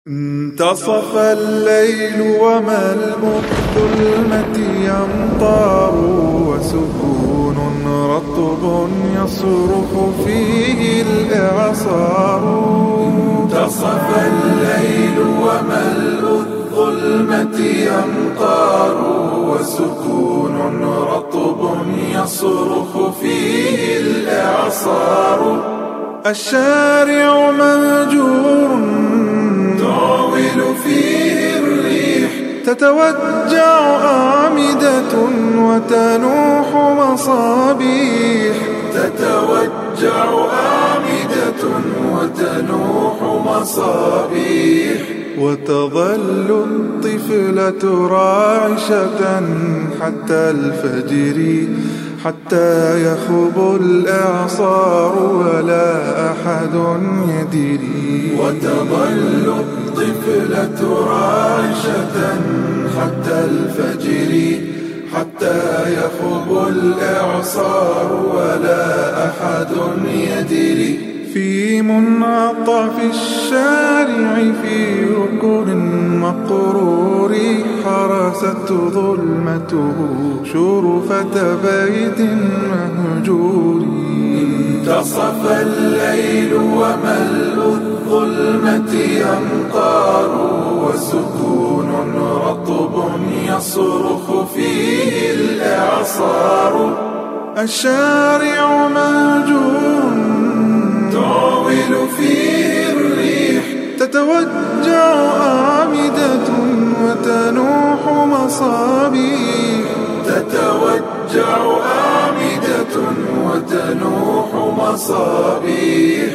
انتصف الليل وملء الظلمة يمطر وسكون رطب يصرخ فيه الإعصار. انتصف الليل وملء الظلمة يمطر وسكون رطب يصرخ فيه الإعصار. الشارع مهجور تعول فيه الريح تتوجع أعمدة وتنوح مصابيح. تتوجع أعمدة وتنوح مصابيح. وتظل الطفلة راعشة حتى الفجر حتى يخب الإعصار ولا أحد يدري. وتظل الطفلة راعشة حتى الفجر حتى يخب الإعصار ولا أحد يدري. في منعطف الشارع في ركن مقرور حرسته ظلمته شرفة بيت مهجور. انتصف الليل وملء الظلمة يمطر وسكون رطب يصرخ فيه الإعصار. الشارع مهجور تعول فيه الريح تتوجع أعمدة وتنوح مصابيح. تتوجع أعمدة وتنوح مصابيح.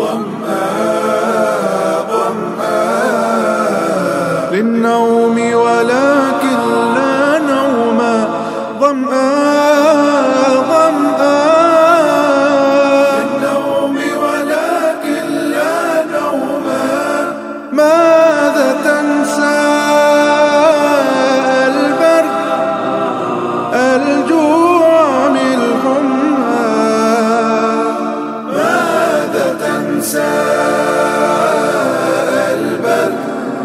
ظمآن للنوم ولكن لا نوم. ماذا تنسى البرد الجوع من الحمى. ماذا تنسى البرد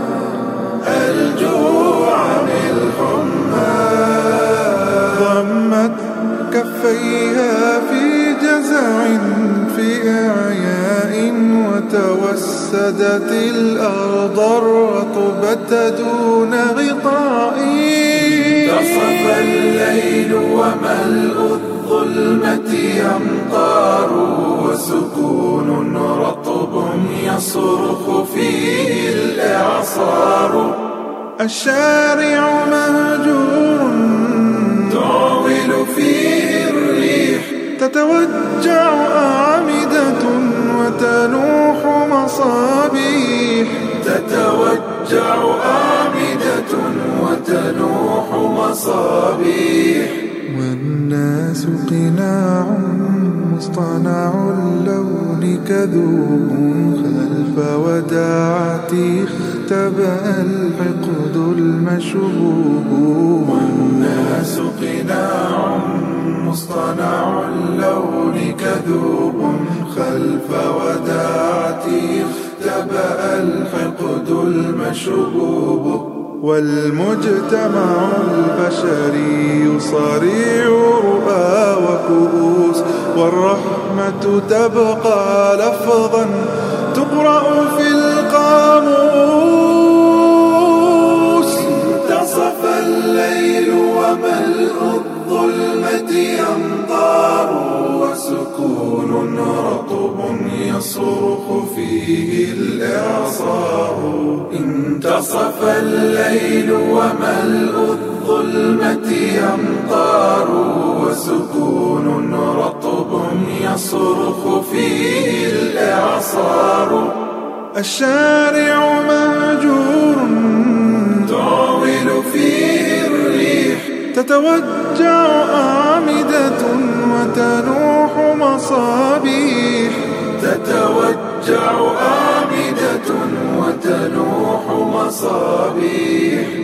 الجوع من الحمى. ضمت كفيها في جزع في إعياء وتوسدت الأرض الرطبة دون غطاء. انتصف الليل وملء الظلمة يمطر وسكون رطب يصرخ فيه الإعصار. الشارع مهجور تعول فيه الريح تتوجع أعمدة وتنوح مصابيح. تتوجع أعمدة وتنوح مصابيح. والناس قناع مصطنع اللون كذوب خلف وداعتي اختبأ الحقد المشبوب. والناس قناع مصطنع اللون كذوب خلف وداعتي اختبأ الحقد المشبوب. والمجتمع البشري صريع رؤى وكؤوس والرحمة تبقى لفظا تقرأ في القاموس. انتصف الليل وملء الظلمة يمطر وسكون رطب يصرخ فيه الإعصار. انتصف الليل وملء الظلمة يمطر وسكون رطب يصرخ فيه الإعصار. الشارع مهجور تعول فيه الريح تتوجع أعمدة وتنوح مصابيح. تتوجع أعمدة وتنوح مصابيح.